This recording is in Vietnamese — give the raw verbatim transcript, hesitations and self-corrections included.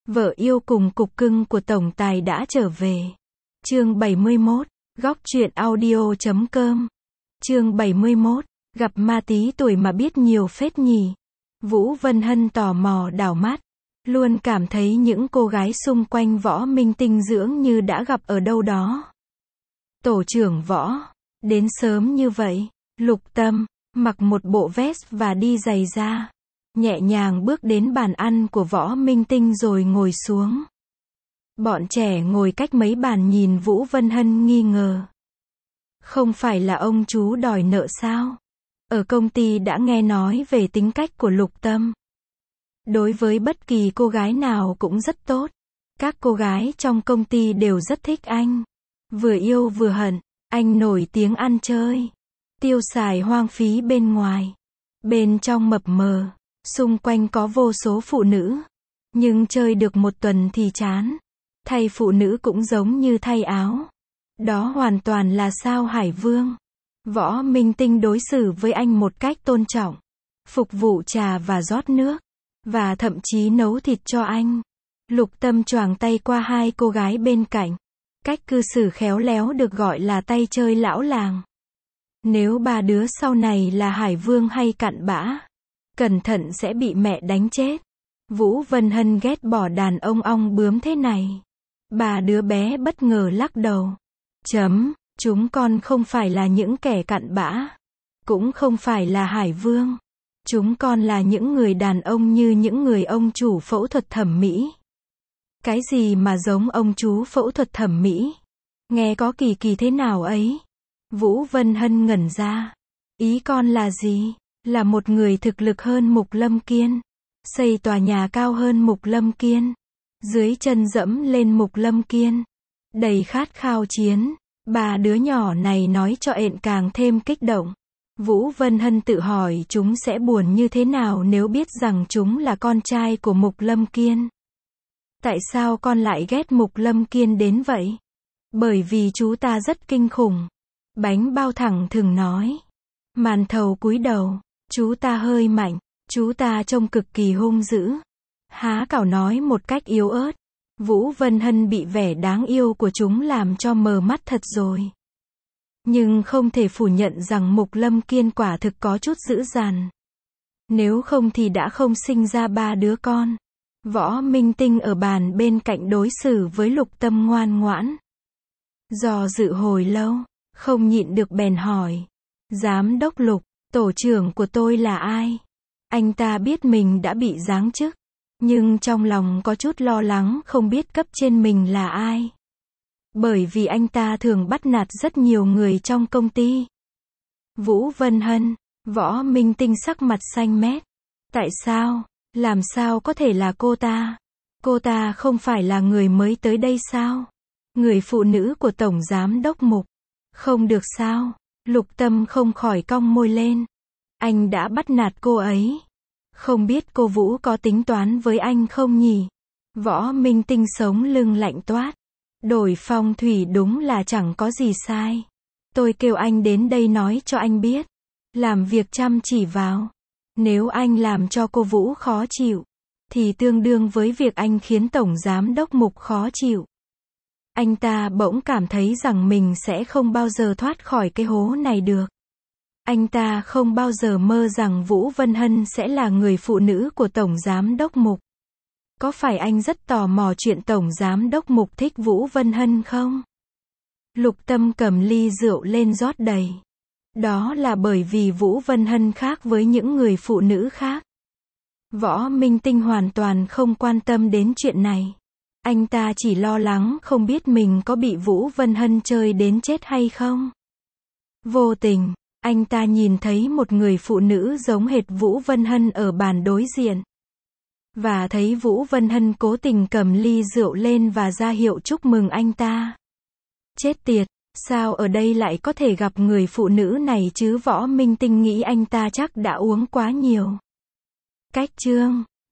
Vợ yêu cùng cục cưng của tổng tài đã trở về. Chương bảy mươi mốt, góc truyện audio chấm com. Chương bảy mươi mốt, gặp ma tí tuổi mà biết nhiều phết nhỉ. Vũ Vân Hân tò mò đảo mắt, luôn cảm thấy những cô gái xung quanh Võ Minh Tinh dưỡng như đã gặp ở đâu đó. Tổ trưởng Võ, đến sớm như vậy. Lục Tâm, mặc một bộ vest và đi giày da, nhẹ nhàng bước đến bàn ăn của Võ Minh Tinh rồi ngồi xuống. Bọn trẻ ngồi cách mấy bàn nhìn Vũ Vân Hân nghi ngờ. Không phải là ông chú đòi nợ sao? Ở công ty đã nghe nói về tính cách của Lục Tâm. Đối với bất kỳ cô gái nào cũng rất tốt. Các cô gái trong công ty đều rất thích anh. Vừa yêu vừa hận, anh nổi tiếng ăn chơi, tiêu xài hoang phí bên ngoài. Bên trong mập mờ, xung quanh có vô số phụ nữ. Nhưng chơi được một tuần thì chán. Thay phụ nữ cũng giống như thay áo. Đó hoàn toàn là sao Hải Vương. Võ Minh Tinh đối xử với anh một cách tôn trọng. Phục vụ trà và rót nước. Và thậm chí nấu thịt cho anh. Lục Tâm choàng tay qua hai cô gái bên cạnh. Cách cư xử khéo léo được gọi là tay chơi lão làng. Nếu ba đứa sau này là Hải Vương hay cặn bã, cẩn thận sẽ bị mẹ đánh chết. Vũ Vân Hân ghét bỏ đàn ông ong bướm thế này. Ba đứa bé bất ngờ lắc đầu. Chấm, chúng con không phải là những kẻ cặn bã. Cũng không phải là Hải Vương. Chúng con là những người đàn ông như những người ông chủ phẫu thuật thẩm mỹ. Cái gì mà giống ông chú phẫu thuật thẩm mỹ? Nghe có kỳ kỳ thế nào ấy? Vũ Vân Hân ngẩn ra. Ý con là gì? Là một người thực lực hơn Mục Lâm Kiên. Xây tòa nhà cao hơn Mục Lâm Kiên. Dưới chân dẫm lên Mục Lâm Kiên. Đầy khát khao chiến. Ba đứa nhỏ này nói cho ện càng thêm kích động. Vũ Vân Hân tự hỏi chúng sẽ buồn như thế nào nếu biết rằng chúng là con trai của Mục Lâm Kiên. Tại sao con lại ghét Mục Lâm Kiên đến vậy? Bởi vì chú ta rất kinh khủng. Bánh bao thẳng thừng nói. Màn thầu cúi đầu. Chú ta hơi mạnh. Chú ta trông cực kỳ hung dữ. Há cảo nói một cách yếu ớt. Vũ Vân Hân bị vẻ đáng yêu của chúng làm cho mờ mắt thật rồi. Nhưng không thể phủ nhận rằng Mục Lâm Kiên quả thực có chút dữ dằn. Nếu không thì đã không sinh ra ba đứa con. Võ Minh Tinh ở bàn bên cạnh đối xử với Lục Tâm ngoan ngoãn. Do dự hồi lâu, không nhịn được bèn hỏi. Giám đốc Lục, tổ trưởng của tôi là ai? Anh ta biết mình đã bị giáng chức. Nhưng trong lòng có chút lo lắng không biết cấp trên mình là ai. Bởi vì anh ta thường bắt nạt rất nhiều người trong công ty. Vũ Vân Hân, Võ Minh Tinh sắc mặt xanh mét. Tại sao? Làm sao có thể là cô ta? Cô ta không phải là người mới tới đây sao? Người phụ nữ của Tổng Giám đốc Mục. Không được sao? Lục Tâm không khỏi cong môi lên. Anh đã bắt nạt cô ấy. Không biết cô Vũ có tính toán với anh không nhỉ? Võ Minh Tinh sống lưng lạnh toát. Đổi phong thủy đúng là chẳng có gì sai. Tôi kêu anh đến đây nói cho anh biết. Làm việc chăm chỉ vào. Nếu anh làm cho cô Vũ khó chịu, thì tương đương với việc anh khiến Tổng Giám đốc Mục khó chịu. Anh ta bỗng cảm thấy rằng mình sẽ không bao giờ thoát khỏi cái hố này được. Anh ta không bao giờ mơ rằng Vũ Vân Hân sẽ là người phụ nữ của Tổng Giám đốc Mục. Có phải anh rất tò mò chuyện Tổng Giám đốc Mục thích Vũ Vân Hân không? Lục Tâm cầm ly rượu lên rót đầy. Đó là bởi vì Vũ Vân Hân khác với những người phụ nữ khác. Võ Minh Tinh hoàn toàn không quan tâm đến chuyện này. Anh ta chỉ lo lắng không biết mình có bị Vũ Vân Hân chơi đến chết hay không. Vô tình, anh ta nhìn thấy một người phụ nữ giống hệt Vũ Vân Hân ở bàn đối diện. Và thấy Vũ Vân Hân cố tình cầm ly rượu lên và ra hiệu chúc mừng anh ta. Chết tiệt, sao ở đây lại có thể gặp người phụ nữ này chứ? Võ Minh Tinh nghĩ anh ta chắc đã uống quá nhiều. Cách chương